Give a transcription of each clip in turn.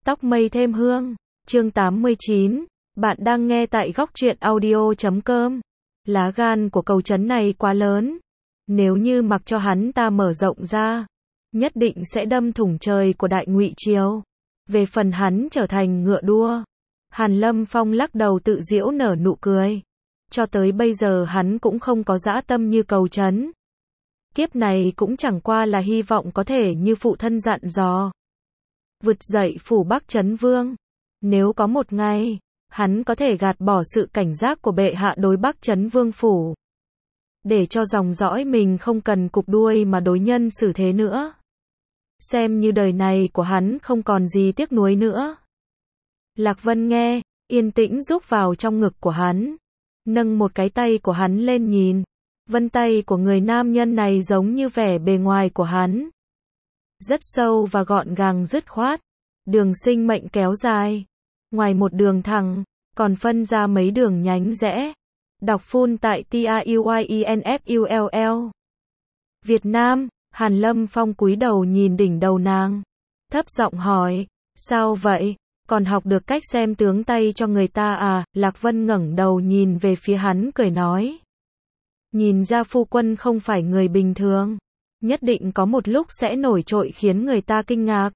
Tóc mây thêm hương, chương 89, bạn đang nghe tại góc truyện audio.com. Lá gan của Cầu Trấn này quá lớn, nếu như mặc cho hắn ta mở rộng ra, nhất định sẽ đâm thủng trời của Đại Ngụy Triều. Về phần hắn trở thành ngựa đua, Hàn Lâm Phong lắc đầu tự giễu nở nụ cười. Cho tới bây giờ hắn cũng không có dã tâm như Cầu Trấn. Kiếp này cũng chẳng qua là hy vọng có thể như phụ thân dặn dò, vực dậy phủ Bắc Trấn Vương. Nếu có một ngày, hắn có thể gạt bỏ sự cảnh giác của bệ hạ đối Bắc Trấn Vương phủ, để cho dòng dõi mình không cần cụp đuôi mà đối nhân xử thế nữa. Xem như đời này của hắn không còn gì tiếc nuối nữa. Lạc Vân nghe, yên tĩnh rúc vào trong ngực của hắn, nâng một cái tay của hắn lên nhìn. Vân tay của người nam nhân này giống như vẻ bề ngoài của hắn, rất sâu và gọn gàng dứt khoát, đường sinh mệnh kéo dài, ngoài một đường thẳng, còn phân ra mấy đường nhánh rẽ. Đọc full tại TAUYINFULL. Việt Nam, Hàn Lâm Phong cúi đầu nhìn đỉnh đầu nàng, thấp giọng hỏi, sao vậy, còn học được cách xem tướng tay cho người ta à? Lạc Vân ngẩng đầu nhìn về phía hắn cười nói, nhìn ra phu quân không phải người bình thường, nhất định có một lúc sẽ nổi trội khiến người ta kinh ngạc.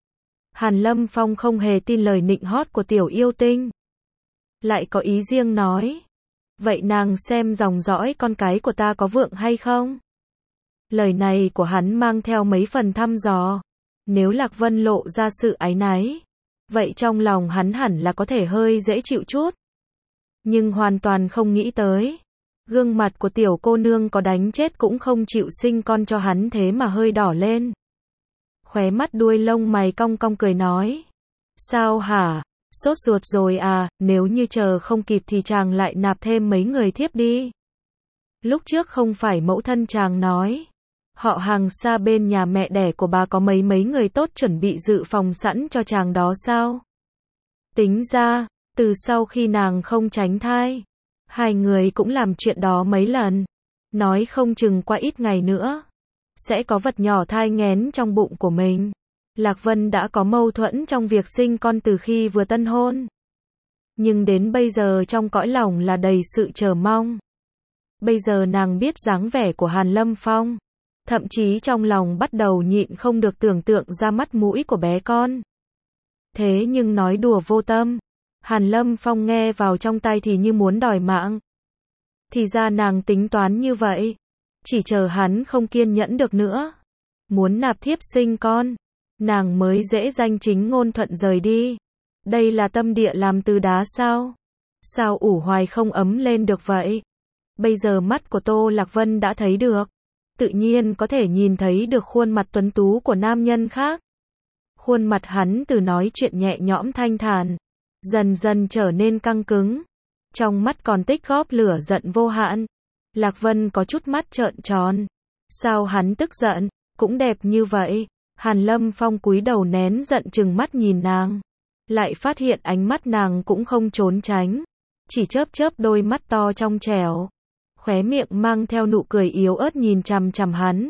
Hàn Lâm Phong không hề tin lời nịnh hót của tiểu yêu tinh, lại có ý riêng nói, vậy nàng xem dòng dõi con cái của ta có vượng hay không? Lời này của hắn mang theo mấy phần thăm dò. Nếu Lạc Vân lộ ra sự áy náy, vậy trong lòng hắn hẳn là có thể hơi dễ chịu chút. Nhưng hoàn toàn không nghĩ tới, gương mặt của tiểu cô nương có đánh chết cũng không chịu sinh con cho hắn thế mà hơi đỏ lên. Khóe mắt đuôi lông mày cong cong cười nói, sao hả, sốt ruột rồi à, nếu như chờ không kịp thì chàng lại nạp thêm mấy người thiếp đi. Lúc trước không phải mẫu thân chàng nói, họ hàng xa bên nhà mẹ đẻ của bà có mấy người tốt chuẩn bị dự phòng sẵn cho chàng đó sao? Tính ra, từ sau khi nàng không tránh thai, hai người cũng làm chuyện đó mấy lần, nói không chừng qua ít ngày nữa, sẽ có vật nhỏ thai nghén trong bụng của mình. Lạc Vân đã có mâu thuẫn trong việc sinh con từ khi vừa tân hôn, nhưng đến bây giờ trong cõi lòng là đầy sự chờ mong. Bây giờ nàng biết dáng vẻ của Hàn Lâm Phong, thậm chí trong lòng bắt đầu nhịn không được tưởng tượng ra mắt mũi của bé con. Thế nhưng nói đùa vô tâm, Hàn Lâm Phong nghe vào trong tai thì như muốn đòi mạng. Thì ra nàng tính toán như vậy, chỉ chờ hắn không kiên nhẫn được nữa, muốn nạp thiếp sinh con, nàng mới dễ danh chính ngôn thuận rời đi. Đây là tâm địa làm từ đá sao? Sao ủ hoài không ấm lên được vậy? Bây giờ mắt của Tô Lạc Vân đã thấy được, tự nhiên có thể nhìn thấy được khuôn mặt tuấn tú của nam nhân khác. Khuôn mặt hắn từ nói chuyện nhẹ nhõm thanh thản, dần dần trở nên căng cứng, trong mắt còn tích góp lửa giận vô hạn. Lạc Vân có chút mắt trợn tròn, sao hắn tức giận, cũng đẹp như vậy. Hàn Lâm Phong cúi đầu nén giận trừng mắt nhìn nàng, lại phát hiện ánh mắt nàng cũng không trốn tránh, chỉ chớp chớp đôi mắt to trong trẻo, khóe miệng mang theo nụ cười yếu ớt nhìn chằm chằm hắn.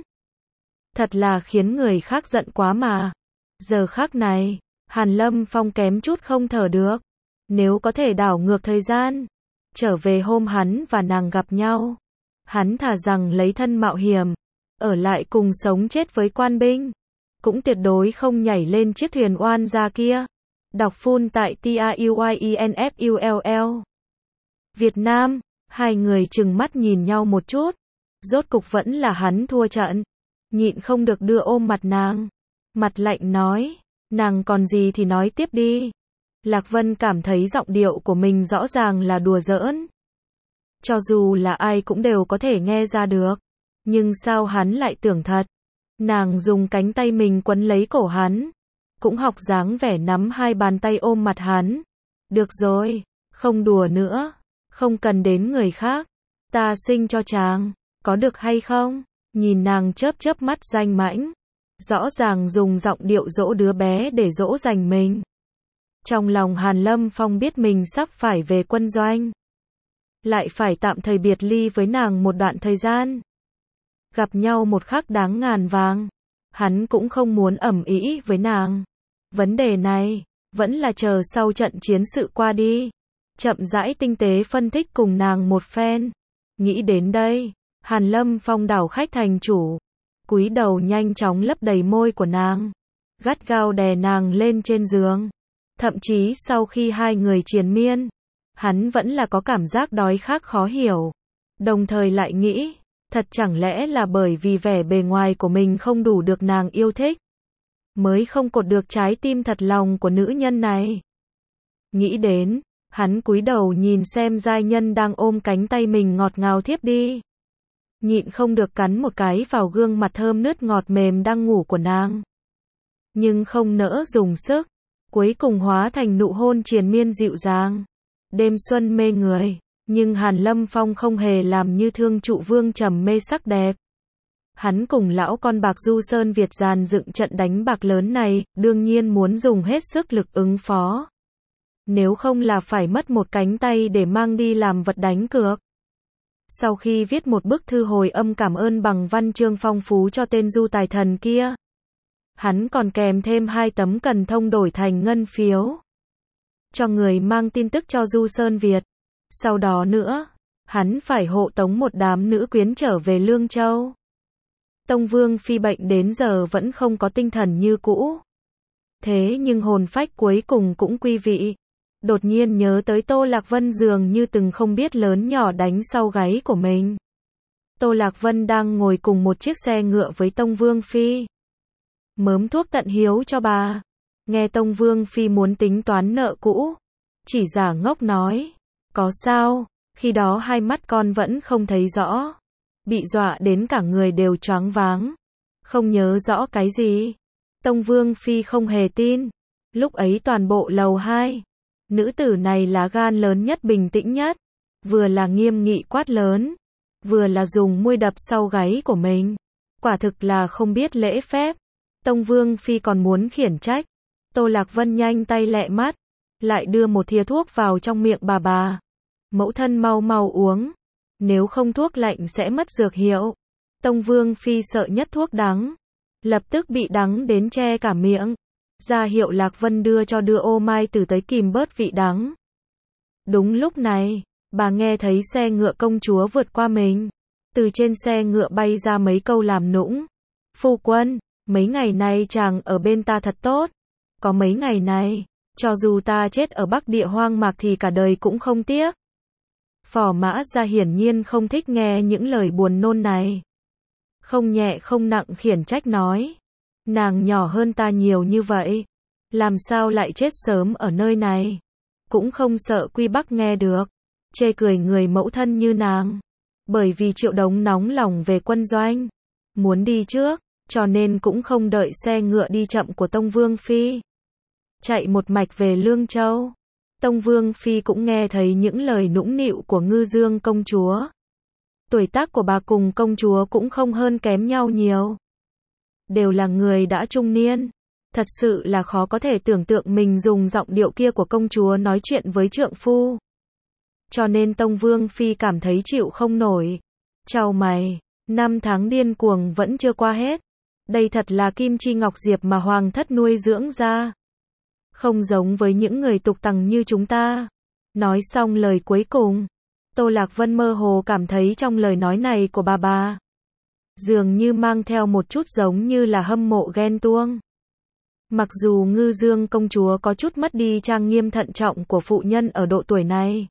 Thật là khiến người khác giận quá mà. Giờ khắc này, Hàn Lâm Phong kém chút không thở được. Nếu có thể đảo ngược thời gian, trở về hôm hắn và nàng gặp nhau, hắn thà rằng lấy thân mạo hiểm, ở lại cùng sống chết với quan binh, cũng tuyệt đối không nhảy lên chiếc thuyền oan gia kia. Đọc full tại TAUYINFULL. Việt Nam, hai người trừng mắt nhìn nhau một chút, rốt cục vẫn là hắn thua trận, nhịn không được đưa ôm mặt nàng, mặt lạnh nói, nàng còn gì thì nói tiếp đi. Lạc Vân cảm thấy giọng điệu của mình rõ ràng là đùa giỡn, cho dù là ai cũng đều có thể nghe ra được, nhưng sao hắn lại tưởng thật. Nàng dùng cánh tay mình quấn lấy cổ hắn, cũng học dáng vẻ nắm hai bàn tay ôm mặt hắn. Được rồi, không đùa nữa, không cần đến người khác, ta sinh cho chàng, có được hay không? Nhìn nàng chớp chớp mắt danh mãnh, rõ ràng dùng giọng điệu dỗ đứa bé để dỗ dành mình. Trong lòng Hàn Lâm Phong biết mình sắp phải về quân doanh, lại phải tạm thời biệt ly với nàng một đoạn thời gian. Gặp nhau một khắc đáng ngàn vàng, hắn cũng không muốn ầm ĩ với nàng. Vấn đề này, vẫn là chờ sau trận chiến sự qua đi. Chậm rãi tinh tế phân tích cùng nàng một phen. Nghĩ đến đây, Hàn Lâm Phong đảo khách thành chủ, cúi đầu nhanh chóng lấp đầy môi của nàng, gắt gao đè nàng lên trên giường. Thậm chí sau khi hai người triền miên, hắn vẫn là có cảm giác đói khát khó hiểu. Đồng thời lại nghĩ, thật chẳng lẽ là bởi vì vẻ bề ngoài của mình không đủ được nàng yêu thích, mới không cột được trái tim thật lòng của nữ nhân này. Nghĩ đến, hắn cúi đầu nhìn xem giai nhân đang ôm cánh tay mình ngọt ngào thiếp đi. Nhịn không được cắn một cái vào gương mặt thơm nứt ngọt mềm đang ngủ của nàng. Nhưng không nỡ dùng sức, cuối cùng hóa thành nụ hôn triền miên dịu dàng. Đêm xuân mê người, nhưng Hàn Lâm Phong không hề làm như Thương Trụ Vương trầm mê sắc đẹp. Hắn cùng lão con bạc Du Sơn Việt dàn dựng trận đánh bạc lớn này, đương nhiên muốn dùng hết sức lực ứng phó. Nếu không là phải mất một cánh tay để mang đi làm vật đánh cược. Sau khi viết một bức thư hồi âm cảm ơn bằng văn chương phong phú cho tên du tài thần kia, hắn còn kèm thêm 2 tấm cần thông đổi thành ngân phiếu cho người mang tin tức cho Du Sơn Việt. Sau đó nữa, hắn phải hộ tống một đám nữ quyến trở về Lương Châu. Tông Vương Phi bệnh đến giờ vẫn không có tinh thần như cũ. Thế nhưng hồn phách cuối cùng cũng quy vị. Đột nhiên nhớ tới Tô Lạc Vân dường như từng không biết lớn nhỏ đánh sau gáy của mình. Tô Lạc Vân đang ngồi cùng một chiếc xe ngựa với Tông Vương Phi. Mớm thuốc tận hiếu cho bà. Nghe Tông Vương Phi muốn tính toán nợ cũ, chỉ giả ngốc nói, có sao, khi đó hai mắt con vẫn không thấy rõ. Bị dọa đến cả người đều choáng váng. Không nhớ rõ cái gì. Tông Vương Phi không hề tin. Lúc ấy toàn bộ lầu 2. Nữ tử này lá gan lớn nhất bình tĩnh nhất. Vừa là nghiêm nghị quát lớn. Vừa là dùng môi đập sau gáy của mình. Quả thực là không biết lễ phép. Tông Vương Phi còn muốn khiển trách. Tô Lạc Vân nhanh tay lẹ mắt. Lại đưa một thìa thuốc vào trong miệng bà. Mẫu thân mau mau uống. Nếu không thuốc lạnh sẽ mất dược hiệu. Tông Vương Phi sợ nhất thuốc đắng. Lập tức bị đắng đến che cả miệng. Ra hiệu Lạc Vân đưa ô mai tử tới kìm bớt vị đắng. Đúng lúc này, bà nghe thấy xe ngựa công chúa vượt qua mình. Từ trên xe ngựa bay ra mấy câu làm nũng. Phu quân, mấy ngày nay chàng ở bên ta thật tốt. Có mấy ngày này, cho dù ta chết ở Bắc Địa hoang mạc thì cả đời cũng không tiếc. Phò Mã Gia hiển nhiên không thích nghe những lời buồn nôn này. Không nhẹ không nặng khiển trách nói. Nàng nhỏ hơn ta nhiều như vậy. Làm sao lại chết sớm ở nơi này. Cũng không sợ Quy Bắc nghe được. Chê cười người mẫu thân như nàng. Bởi vì Triệu Đống nóng lòng về quân doanh. Muốn đi trước, cho nên cũng không đợi xe ngựa đi chậm của Tông Vương Phi. Chạy một mạch về Lương Châu. Tông Vương Phi cũng nghe thấy những lời nũng nịu của Ngư Dương công chúa. Tuổi tác của bà cùng công chúa cũng không hơn kém nhau nhiều. Đều là người đã trung niên. Thật sự là khó có thể tưởng tượng mình dùng giọng điệu kia của công chúa nói chuyện với trượng phu. Cho nên Tông Vương Phi cảm thấy chịu không nổi. Chào mày, 5 tháng điên cuồng vẫn chưa qua hết. Đây thật là kim chi ngọc diệp mà hoàng thất nuôi dưỡng ra. Không giống với những người tục tằng như chúng ta. Nói xong lời cuối cùng, Tô Lạc Vân mơ hồ cảm thấy trong lời nói này của bà dường như mang theo một chút giống như là hâm mộ ghen tuông. Mặc dù Ngư Dương công chúa có chút mất đi trang nghiêm thận trọng của phụ nhân ở độ tuổi này.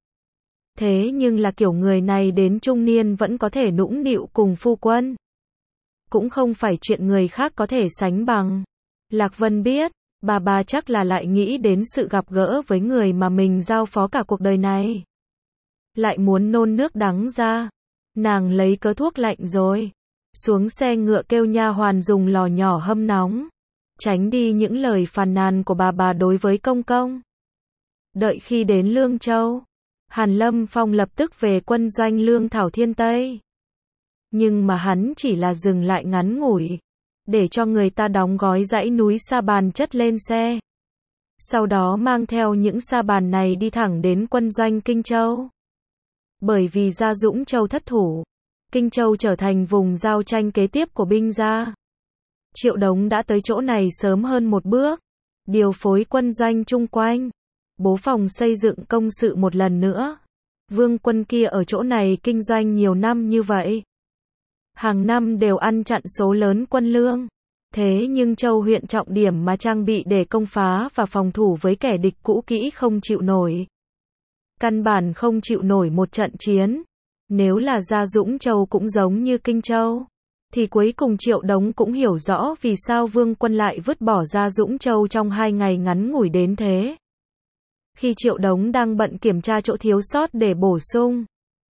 Thế nhưng là kiểu người này đến trung niên vẫn có thể nũng nịu cùng phu quân. Cũng không phải chuyện người khác có thể sánh bằng. Lạc Vân biết, bà chắc là lại nghĩ đến sự gặp gỡ với người mà mình giao phó cả cuộc đời này. Lại muốn nôn nước đắng ra. Nàng lấy cớ thuốc lạnh rồi. Xuống xe ngựa kêu nha hoàn dùng lò nhỏ hâm nóng. Tránh đi những lời phàn nàn của bà đối với công công. Đợi khi đến Lương Châu, Hàn Lâm Phong lập tức về quân doanh Lương Thảo Thiên Tây. Nhưng mà hắn chỉ là dừng lại ngắn ngủi. Để cho người ta đóng gói dãy núi sa bàn chất lên xe. Sau đó mang theo những sa bàn này đi thẳng đến quân doanh Kinh Châu. Bởi vì Gia Dũng Châu thất thủ, Kinh Châu trở thành vùng giao tranh kế tiếp của binh gia. Triệu Đống đã tới chỗ này sớm hơn một bước. điều phối quân doanh chung quanh, bố phòng xây dựng công sự một lần nữa. Vương quân kia ở chỗ này kinh doanh nhiều năm như vậy. Hàng năm đều ăn chặn số lớn quân lương. Thế nhưng Châu huyện trọng điểm mà trang bị để công phá và phòng thủ với kẻ địch cũ kỹ không chịu nổi. Căn bản không chịu nổi một trận chiến. Nếu là Gia Dũng Châu cũng giống như Kinh Châu, thì cuối cùng Triệu Đống cũng hiểu rõ vì sao Vương quân lại vứt bỏ Gia Dũng Châu trong 2 ngày ngắn ngủi đến thế. Khi Triệu Đống đang bận kiểm tra chỗ thiếu sót để bổ sung,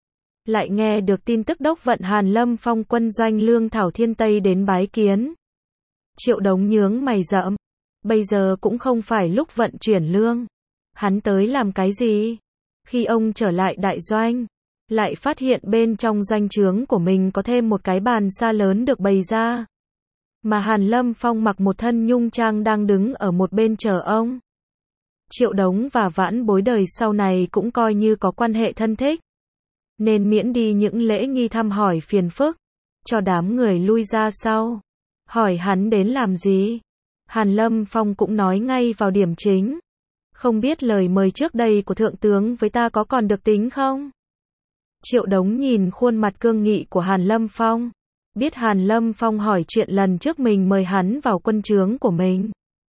lại nghe được tin tức đốc vận Hàn Lâm Phong quân doanh Lương Thảo Thiên Tây đến bái kiến. Triệu Đống nhướng mày rậm, bây giờ cũng không phải lúc vận chuyển lương. Hắn tới làm cái gì? Khi ông trở lại đại doanh, lại phát hiện bên trong doanh trướng của mình có thêm một cái bàn xa lớn được bày ra. Mà Hàn Lâm Phong mặc một thân nhung trang đang đứng ở một bên chờ ông. Triệu Đống và Vãn Bối đời sau này cũng coi như có quan hệ thân thích, nên miễn đi những lễ nghi thăm hỏi phiền phức, cho đám người lui ra sau. Hỏi hắn đến làm gì? Hàn Lâm Phong cũng nói ngay vào điểm chính. Không biết lời mời trước đây của thượng tướng với ta có còn được tính không? Triệu Đống nhìn khuôn mặt cương nghị của Hàn Lâm Phong, biết Hàn Lâm Phong hỏi chuyện lần trước mình mời hắn vào quân trướng của mình.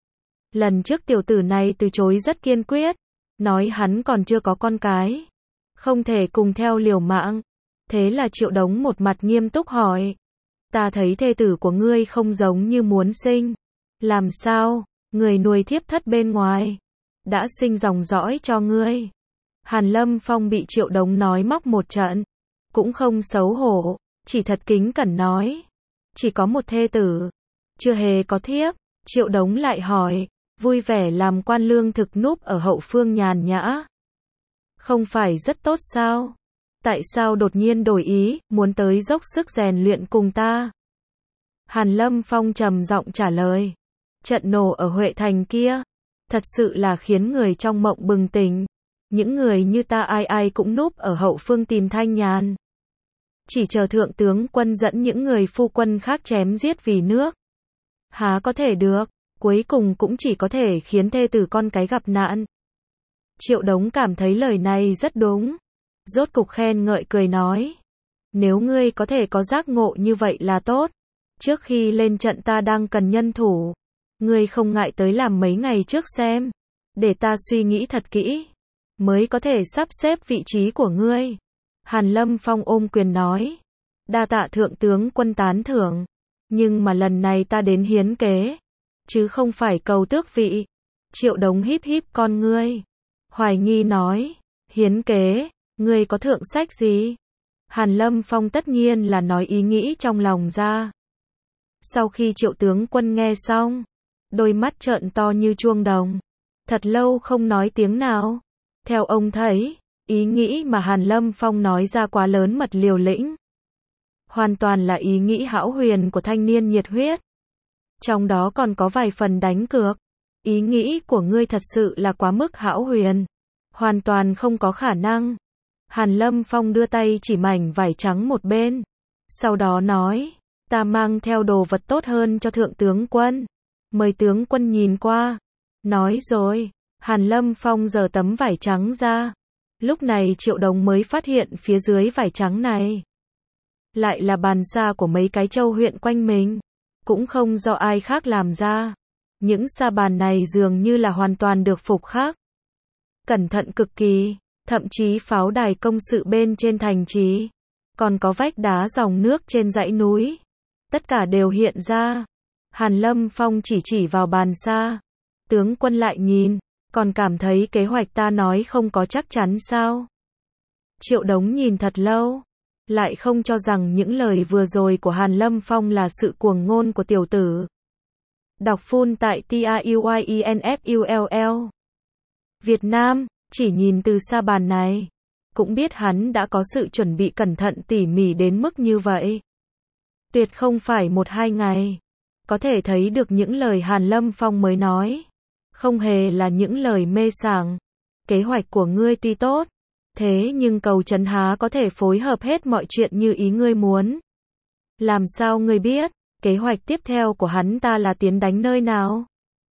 Lần trước tiểu tử này từ chối rất kiên quyết, nói hắn còn chưa có con cái, không thể cùng theo liều mạng. Thế là Triệu Đống một mặt nghiêm túc hỏi, ta thấy thê tử của ngươi không giống như muốn sinh. Làm sao, người nuôi thiếp thất bên ngoài đã sinh dòng dõi cho ngươi? Hàn Lâm Phong bị Triệu Đống nói móc một trận, cũng không xấu hổ, chỉ thật kính cẩn nói, chỉ có một thê tử, chưa hề có thiếp. Triệu Đống lại hỏi, vui vẻ làm quan lương thực núp ở hậu phương nhàn nhã, không phải rất tốt sao? Tại sao đột nhiên đổi ý, muốn tới dốc sức rèn luyện cùng ta? Hàn Lâm Phong trầm giọng trả lời, trận nổ ở Huệ Thành kia, thật sự là khiến người trong mộng bừng tỉnh. Những người như ta ai ai cũng núp ở hậu phương tìm thanh nhàn, chỉ chờ thượng tướng quân dẫn những người phu quân khác chém giết vì nước. Há có thể được, cuối cùng cũng chỉ có thể khiến thê tử con cái gặp nạn. Triệu Đống cảm thấy lời này rất đúng, rốt cục khen ngợi cười nói, nếu ngươi có thể có giác ngộ như vậy là tốt. Trước khi lên trận ta đang cần nhân thủ, ngươi không ngại tới làm mấy ngày trước xem, để ta suy nghĩ thật kỹ, mới có thể sắp xếp vị trí của ngươi. Hàn Lâm Phong ôm quyền nói, đa tạ thượng tướng quân tán thưởng, nhưng mà lần này ta đến hiến kế, chứ không phải cầu tước vị. Triệu Đống híp híp con ngươi, hoài nghi nói, hiến kế, ngươi có thượng sách gì? Hàn Lâm Phong tất nhiên là nói ý nghĩ trong lòng ra. Sau khi Triệu tướng quân nghe xong, đôi mắt trợn to như chuông đồng, thật lâu không nói tiếng nào. Theo ông thấy, ý nghĩ mà Hàn Lâm Phong nói ra quá lớn mật liều lĩnh, hoàn toàn là ý nghĩ hão huyền của thanh niên nhiệt huyết, trong đó còn có vài phần đánh cược. Ý nghĩ của ngươi thật sự là quá mức hão huyền, hoàn toàn không có khả năng. Hàn Lâm Phong đưa tay chỉ mảnh vải trắng một bên, sau đó nói, ta mang theo đồ vật tốt hơn cho thượng tướng quân, mời tướng quân nhìn qua. Nói rồi, Hàn Lâm Phong giở tấm vải trắng ra. Lúc này Triệu Đống mới phát hiện phía dưới vải trắng này lại là bàn sa của mấy cái châu huyện quanh mình, cũng không do ai khác làm ra. Những sa bàn này dường như là hoàn toàn được phục khắc, cẩn thận cực kỳ, thậm chí pháo đài công sự bên trên thành trì, còn có vách đá dòng nước trên dãy núi, tất cả đều hiện ra. Hàn Lâm Phong chỉ vào bàn sa, tướng quân lại nhìn, còn cảm thấy kế hoạch ta nói không có chắc chắn sao? Triệu Đống nhìn thật lâu, lại không cho rằng những lời vừa rồi của Hàn Lâm Phong là sự cuồng ngôn của tiểu tử. Đọc full tại TAUYINFULL. Việt Nam, chỉ nhìn từ sa bàn này, cũng biết hắn đã có sự chuẩn bị cẩn thận tỉ mỉ đến mức như vậy. Tuyệt không phải 1-2 ngày. Có thể thấy được những lời Hàn Lâm Phong mới nói, không hề là những lời mê sảng. Kế hoạch của ngươi tuy tốt, thế nhưng cầu trấn há có thể phối hợp hết mọi chuyện như ý ngươi muốn. Làm sao ngươi biết, kế hoạch tiếp theo của hắn ta là tiến đánh nơi nào?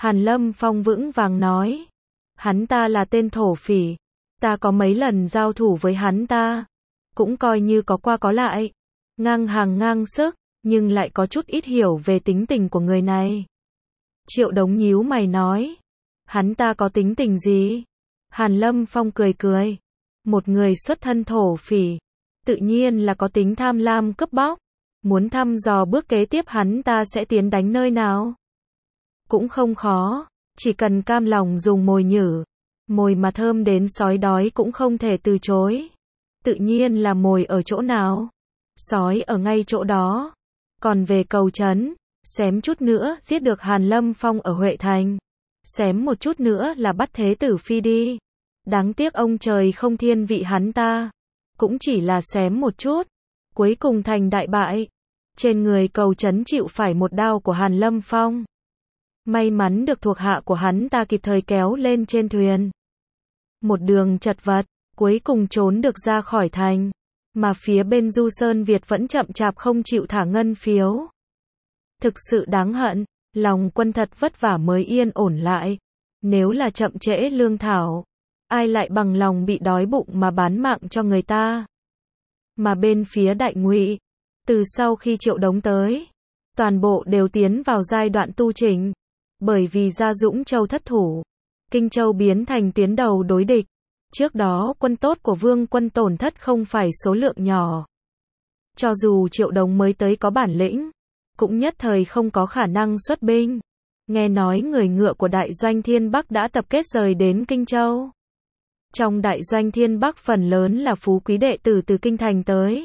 Hàn Lâm Phong vững vàng nói. Hắn ta là tên thổ phỉ. Ta có mấy lần giao thủ với hắn ta. Cũng coi như có qua có lại. Ngang hàng ngang sức, nhưng lại có chút ít hiểu về tính tình của người này. Triệu Đống nhíu mày nói. Hắn ta có tính tình gì? Hàn Lâm Phong cười cười. Một người xuất thân thổ phỉ, tự nhiên là có tính tham lam cướp bóc. Muốn thăm dò bước kế tiếp hắn ta sẽ tiến đánh nơi nào? Cũng không khó, chỉ cần cam lòng dùng mồi nhử. Mồi mà thơm đến sói đói cũng không thể từ chối. Tự nhiên là mồi ở chỗ nào? Sói ở ngay chỗ đó. Còn về Cầu Trấn, xém chút nữa giết được Hàn Lâm Phong ở Huệ Thành. Xém một chút nữa là bắt Thế Tử Phi đi. Đáng tiếc ông trời không thiên vị hắn ta. Cũng chỉ là xém một chút. Cuối cùng thành đại bại. Trên người Cầu Trấn chịu phải một đao của Hàn Lâm Phong. May mắn được thuộc hạ của hắn ta kịp thời kéo lên trên thuyền. Một đường chật vật, cuối cùng trốn được ra khỏi thành. Mà phía bên Du Sơn Việt vẫn chậm chạp không chịu thả ngân phiếu. Thực sự đáng hận, lòng quân thật vất vả mới yên ổn lại. Nếu là chậm trễ lương thảo, ai lại bằng lòng bị đói bụng mà bán mạng cho người ta. Mà bên phía Đại Ngụy, từ sau khi Triệu Đống tới, toàn bộ đều tiến vào giai đoạn tu chỉnh. Bởi vì Gia Dũng Châu thất thủ, Kinh Châu biến thành tuyến đầu đối địch. Trước đó quân tốt của Vương quân tổn thất không phải số lượng nhỏ. Cho dù Triệu Đống mới tới có bản lĩnh, cũng nhất thời không có khả năng xuất binh. Nghe nói người ngựa của Đại Doanh Thiên Bắc đã tập kết rời đến Kinh Châu. Trong Đại Doanh Thiên Bắc phần lớn là phú quý đệ tử từ Kinh Thành tới.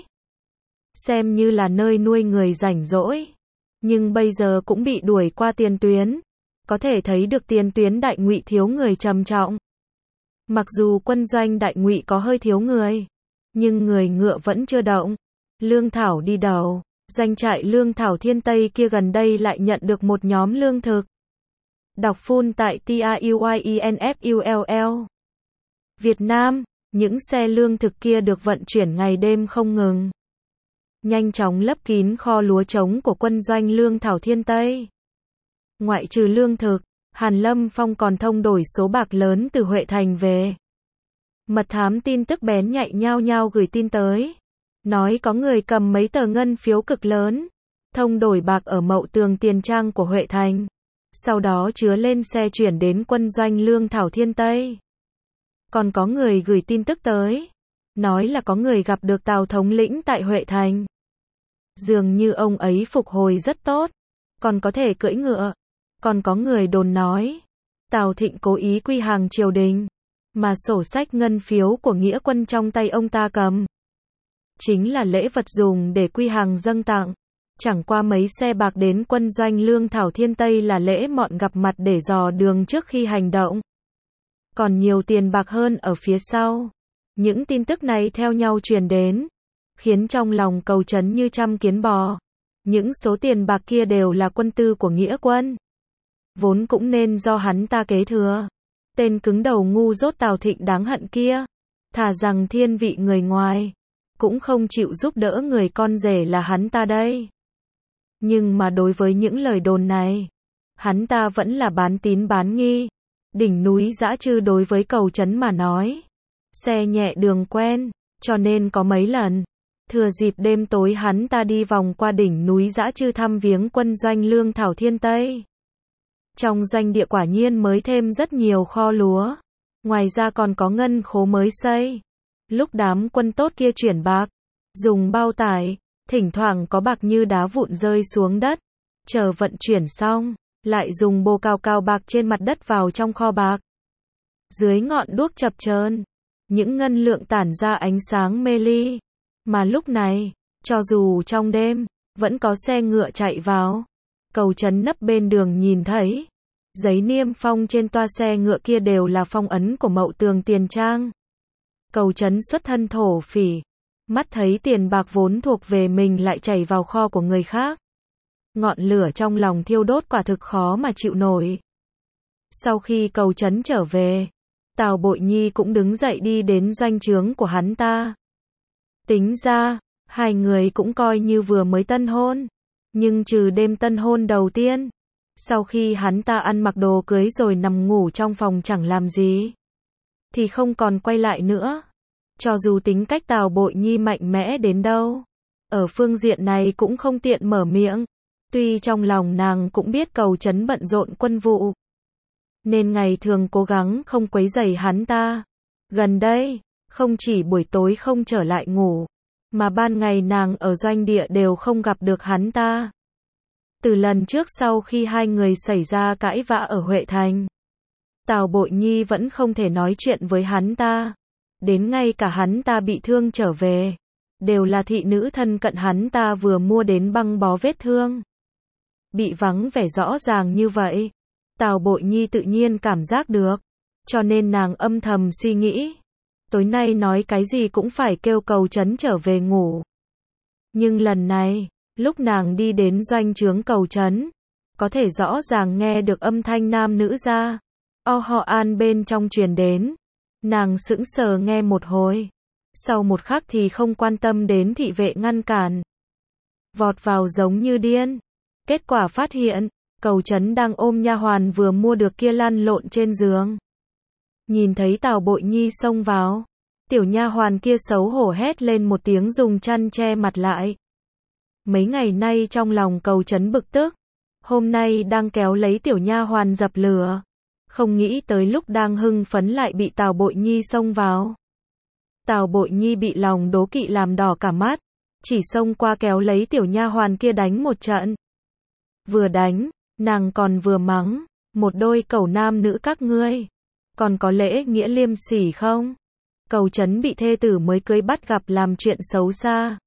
Xem như là nơi nuôi người rảnh rỗi. Nhưng bây giờ cũng bị đuổi qua tiền tuyến. Có thể thấy được tiền tuyến Đại Ngụy thiếu người trầm trọng. Mặc dù quân doanh Đại Ngụy có hơi thiếu người, nhưng người ngựa vẫn chưa động. Lương thảo đi đầu, doanh trại lương thảo Thiên Tây kia gần đây lại nhận được một nhóm lương thực. Đọc full tại TAUYINFULL. Việt Nam, những xe lương thực kia được vận chuyển ngày đêm không ngừng. Nhanh chóng lấp kín kho lúa trống của quân doanh lương thảo Thiên Tây. Ngoại trừ lương thực, Hàn Lâm Phong còn thông đổi số bạc lớn từ Huệ Thành về. Mật thám tin tức bén nhạy nhao nhao gửi tin tới. Nói có người cầm mấy tờ ngân phiếu cực lớn, thông đổi bạc ở Mậu Tường tiền trang của Huệ Thành. Sau đó chứa lên xe chuyển đến quân doanh lương thảo Thiên Tây. Còn có người gửi tin tức tới. Nói là có người gặp được Tào thống lĩnh tại Huệ Thành. Dường như ông ấy phục hồi rất tốt. Còn có thể cưỡi ngựa. Còn có người đồn nói, Tào Thịnh cố ý quy hàng triều đình, mà sổ sách ngân phiếu của nghĩa quân trong tay ông ta cầm. Chính là lễ vật dùng để quy hàng dâng tặng. Chẳng qua mấy xe bạc đến quân doanh lương thảo Thiên Tây là lễ mọn gặp mặt để dò đường trước khi hành động. Còn nhiều tiền bạc hơn ở phía sau. Những tin tức này theo nhau truyền đến, khiến trong lòng Cầu Trấn như trăm kiến bò. Những số tiền bạc kia đều là quân tư của nghĩa quân. Vốn cũng nên do hắn ta kế thừa. Tên cứng đầu ngu dốt Tào Thịnh đáng hận kia. Thà rằng thiên vị người ngoài, cũng không chịu giúp đỡ người con rể là hắn ta đây. Nhưng mà đối với những lời đồn này, hắn ta vẫn là bán tín bán nghi. Đỉnh núi Dã Trư đối với Cầu Trấn mà nói, xe nhẹ đường quen, cho nên có mấy lần, thừa dịp đêm tối hắn ta đi vòng qua đỉnh núi Dã Trư thăm viếng quân doanh lương thảo Thiên Tây. Trong doanh địa quả nhiên mới thêm rất nhiều kho lúa. Ngoài ra còn có ngân khố mới xây. Lúc đám quân tốt kia chuyển bạc, dùng bao tải, thỉnh thoảng có bạc như đá vụn rơi xuống đất. Chờ vận chuyển xong, lại dùng bô cao cao bạc trên mặt đất vào trong kho bạc. Dưới ngọn đuốc chập chờn, những ngân lượng tản ra ánh sáng mê ly. Mà lúc này, cho dù trong đêm, vẫn có xe ngựa chạy vào. Cầu Trấn nấp bên đường nhìn thấy, giấy niêm phong trên toa xe ngựa kia đều là phong ấn của Mậu Tường tiền trang. Cầu Trấn xuất thân thổ phỉ, mắt thấy tiền bạc vốn thuộc về mình lại chảy vào kho của người khác. Ngọn lửa trong lòng thiêu đốt quả thực khó mà chịu nổi. Sau khi Cầu Trấn trở về, Tào Bội Nhi cũng đứng dậy đi đến doanh trướng của hắn ta. Tính ra, hai người cũng coi như vừa mới tân hôn. Nhưng trừ đêm tân hôn đầu tiên, Sau khi hắn ta ăn mặc đồ cưới rồi nằm ngủ trong phòng chẳng làm gì, thì không còn quay lại nữa. Cho dù tính cách Tào Bội Nhi mạnh mẽ đến đâu, ở phương diện này cũng không tiện mở miệng. Tuy trong lòng nàng cũng biết Cầu Trấn bận rộn quân vụ, nên ngày thường cố gắng không quấy rầy hắn ta. Gần đây, không chỉ buổi tối không trở lại ngủ, mà ban ngày nàng ở doanh địa đều không gặp được hắn ta. Từ lần trước sau khi hai người xảy ra cãi vã ở Huệ Thành, Tào Bội Nhi vẫn không thể nói chuyện với hắn ta. Đến ngay cả hắn ta bị thương trở về, đều là thị nữ thân cận hắn ta vừa mua đến băng bó vết thương. Bị vắng vẻ rõ ràng như vậy, Tào Bội Nhi tự nhiên cảm giác được, cho nên nàng âm thầm suy nghĩ, tối nay nói cái gì cũng phải kêu Cầu Trấn trở về ngủ. Nhưng lần này, lúc nàng đi đến doanh trướng Cầu Trấn, có thể rõ ràng nghe được âm thanh nam nữ ra, ho an bên trong truyền đến. Nàng sững sờ nghe một hồi, sau một khắc thì không quan tâm đến thị vệ ngăn cản, vọt vào giống như điên. Kết quả phát hiện, Cầu Trấn đang ôm nha hoàn vừa mua được kia lăn lộn trên giường. Nhìn thấy Tào Bội Nhi xông vào, tiểu nha hoàn kia xấu hổ hét lên một tiếng dùng chăn che mặt lại. Mấy ngày nay trong lòng Cầu Trấn bực tức, hôm nay đang kéo lấy tiểu nha hoàn dập lửa, không nghĩ tới lúc đang hưng phấn lại bị Tào Bội Nhi xông vào. Tào Bội Nhi bị lòng đố kỵ làm đỏ cả mắt, chỉ xông qua kéo lấy tiểu nha hoàn kia đánh một trận. Vừa đánh, nàng còn vừa mắng, một đôi cẩu nam nữ các ngươi, còn có lễ nghĩa liêm sỉ không? Cầu Trấn bị thê tử mới cưới bắt gặp làm chuyện xấu xa.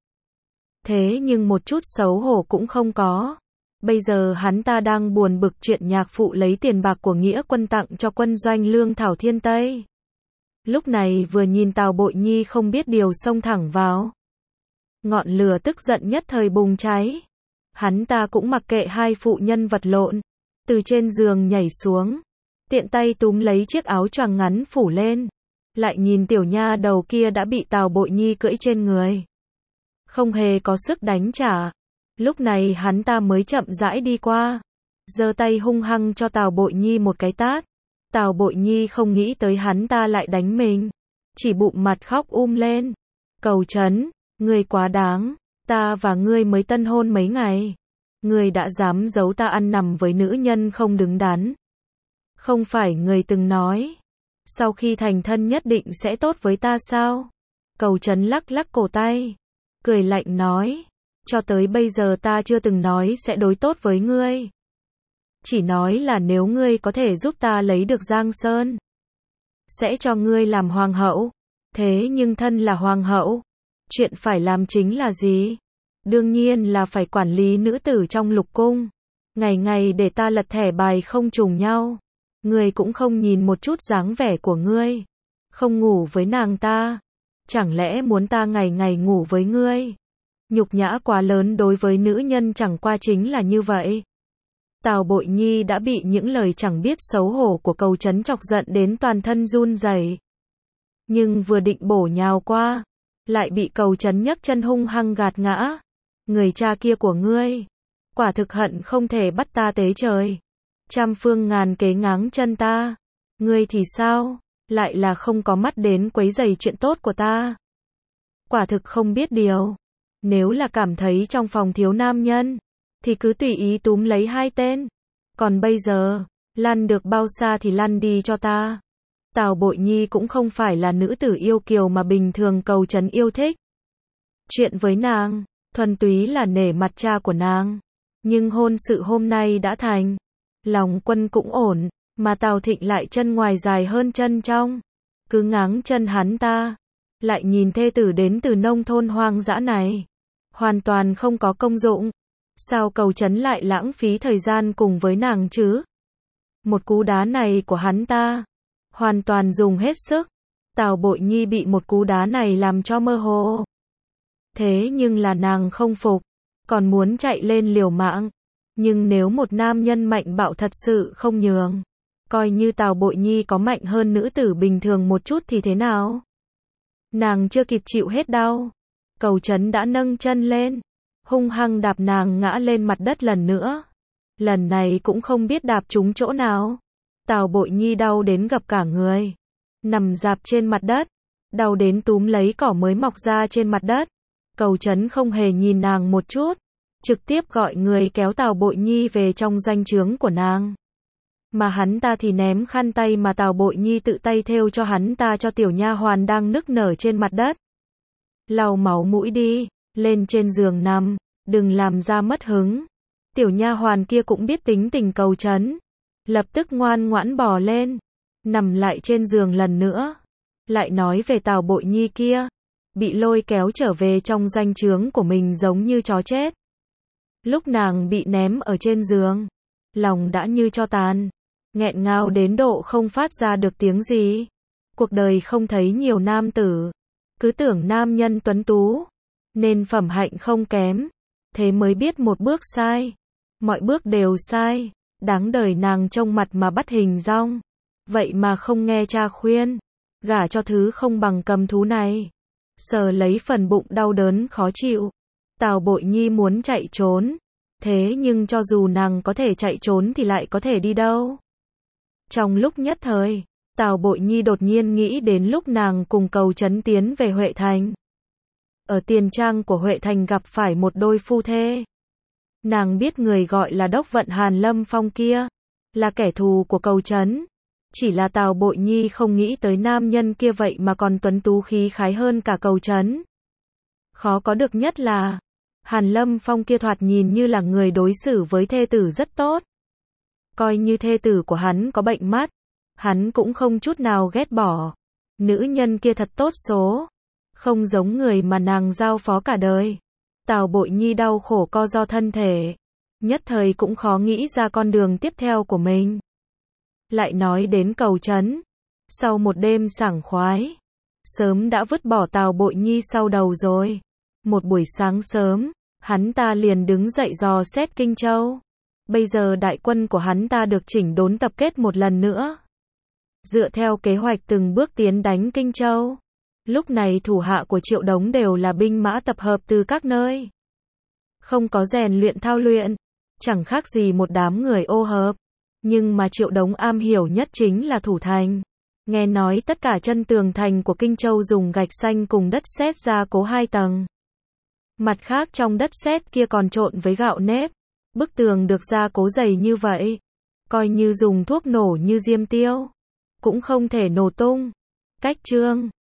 Thế nhưng một chút xấu hổ cũng không có. Bây giờ hắn ta đang buồn bực chuyện nhạc phụ lấy tiền bạc của nghĩa quân tặng cho quân doanh lương thảo Thiên Tây. Lúc này vừa nhìn Tào Bội Nhi không biết điều xông thẳng vào. Ngọn lửa tức giận nhất thời bùng cháy. Hắn ta cũng mặc kệ hai phụ nhân vật lộn, từ trên giường nhảy xuống, tiện tay túm lấy chiếc áo choàng ngắn phủ lên, lại nhìn tiểu nha đầu kia đã bị Tào Bội Nhi cưỡi trên người, không hề có sức đánh trả. Lúc này hắn ta mới chậm rãi đi qua, giơ tay hung hăng cho Tào Bội Nhi một cái tát. Tào Bội Nhi không nghĩ tới hắn ta lại đánh mình, chỉ bụng mặt khóc lên. Cầu Trấn, ngươi quá đáng, ta và ngươi mới tân hôn mấy ngày, ngươi đã dám giấu ta ăn nằm với nữ nhân không đứng đắn. Không phải ngươi từng nói, sau khi thành thân nhất định sẽ tốt với ta sao? Cầu Trấn lắc lắc cổ tay, cười lạnh nói, cho tới bây giờ ta chưa từng nói sẽ đối tốt với ngươi. Chỉ nói là nếu ngươi có thể giúp ta lấy được Giang Sơn, sẽ cho ngươi làm hoàng hậu. Thế nhưng thân là hoàng hậu, chuyện phải làm chính là gì? Đương nhiên là phải quản lý nữ tử trong lục cung. Ngày ngày để ta lật thẻ bài không trùng nhau. Ngươi cũng không nhìn một chút dáng vẻ của ngươi. Không ngủ với nàng ta. Chẳng lẽ muốn ta ngày ngày ngủ với ngươi? Nhục nhã quá lớn đối với nữ nhân chẳng qua chính là như vậy. Tào Bội Nhi đã bị những lời chẳng biết xấu hổ của Cầu Trấn chọc giận đến toàn thân run rẩy. Nhưng vừa định bổ nhào qua, lại bị Cầu Trấn nhấc chân hung hăng gạt ngã. Người cha kia của ngươi, quả thực hận không thể bắt ta tế trời. Trăm phương ngàn kế ngáng chân ta. Ngươi thì sao? Lại là không có mắt đến quấy rầy chuyện tốt của ta. Quả thực không biết điều. Nếu là cảm thấy trong phòng thiếu nam nhân, thì cứ tùy ý túm lấy hai tên. Còn bây giờ, lăn được bao xa thì lăn đi cho ta. Tào Bội Nhi cũng không phải là nữ tử yêu kiều mà bình thường Cầu Trấn yêu thích. Chuyện với nàng, thuần túy là nể mặt cha của nàng. Nhưng hôn sự hôm nay đã thành. Lòng quân cũng ổn, mà Tào Thịnh lại chân ngoài dài hơn chân trong. Cứ ngáng chân hắn ta. Lại nhìn thê tử đến từ nông thôn hoang dã này. Hoàn toàn không có công dụng. Sao Cầu Trấn lại lãng phí thời gian cùng với nàng chứ? Một cú đá này của hắn ta, hoàn toàn dùng hết sức. Tào Bội Nhi bị một cú đá này làm cho mơ hồ. Thế nhưng là nàng không phục, còn muốn chạy lên liều mạng. Nhưng nếu một nam nhân mạnh bạo thật sự không nhường, coi như Tào Bội Nhi có mạnh hơn nữ tử bình thường một chút thì thế nào? Nàng chưa kịp chịu hết đau, Cầu Trấn đã nâng chân lên, hung hăng đạp nàng ngã lên mặt đất lần nữa. lần này cũng không biết đạp trúng chỗ nào. Tào Bội Nhi đau đến gập cả người, nằm rạp trên mặt đất, đau đến túm lấy cỏ mới mọc ra trên mặt đất. Cầu Trấn không hề nhìn nàng một chút, trực tiếp gọi người kéo Tào Bội Nhi về trong doanh trướng của nàng. Mà hắn ta thì ném khăn tay mà Tào Bội Nhi tự tay thêu cho hắn ta cho tiểu nha hoàn đang nức nở trên mặt đất. Lau máu mũi đi, lên trên giường nằm, đừng làm ra mất hứng. Tiểu nha hoàn kia cũng biết tính tình Cầu Trấn, lập tức ngoan ngoãn bò lên, nằm lại trên giường lần nữa. Lại nói về Tào Bội Nhi kia, bị lôi kéo trở về trong doanh trướng của mình giống như chó chết. Lúc nàng bị ném ở trên giường, lòng đã như tro tàn, nghẹn ngào đến độ không phát ra được tiếng gì. Cuộc đời không thấy nhiều nam tử, cứ tưởng nam nhân tuấn tú, nên phẩm hạnh không kém, thế mới biết một bước sai, mọi bước đều sai, đáng đời nàng trông mặt mà bắt hình dong, vậy mà không nghe cha khuyên, gả cho thứ không bằng cầm thú này. Sờ lấy phần bụng đau đớn khó chịu, Tào Bội Nhi muốn chạy trốn, thế nhưng cho dù nàng có thể chạy trốn thì lại có thể đi đâu. Trong lúc nhất thời, Tào Bội Nhi đột nhiên nghĩ đến lúc nàng cùng Cầu Trấn tiến về Huệ Thành. Ở tiền trang của Huệ Thành gặp phải một đôi phu thê. Nàng biết người gọi là Đốc Vận Hàn Lâm Phong kia là kẻ thù của Cầu Trấn. Chỉ là Tào Bội Nhi không nghĩ tới nam nhân kia vậy mà còn tuấn tú khí khái hơn cả Cầu Trấn. Khó có được nhất là Hàn Lâm Phong kia thoạt nhìn như là người đối xử với thê tử rất tốt. Coi như thê tử của hắn có bệnh mắt, hắn cũng không chút nào ghét bỏ. Nữ nhân kia thật tốt số, không giống người mà nàng giao phó cả đời. Tào Bội Nhi đau khổ co ro thân thể, nhất thời cũng khó nghĩ ra con đường tiếp theo của mình. Lại nói đến Cầu Trấn, sau một đêm sảng khoái, sớm đã vứt bỏ Tào Bội Nhi sau đầu rồi. Một buổi sáng sớm, hắn ta liền đứng dậy dò xét Kinh Châu. Bây giờ đại quân của hắn ta được chỉnh đốn tập kết một lần nữa, dựa theo kế hoạch từng bước tiến đánh Kinh Châu. Lúc này thủ hạ của Triệu Đống đều là binh mã tập hợp từ các nơi, không có rèn luyện thao luyện, chẳng khác gì một đám người ô hợp. Nhưng mà Triệu Đống am hiểu nhất chính là thủ thành. Nghe nói tất cả chân tường thành của Kinh Châu dùng gạch xanh cùng đất sét gia cố 2 tầng. Mặt khác trong đất sét kia còn trộn với gạo nếp. Bức tường được gia cố dày như vậy, coi như dùng thuốc nổ như diêm tiêu, cũng không thể nổ tung. Cách chương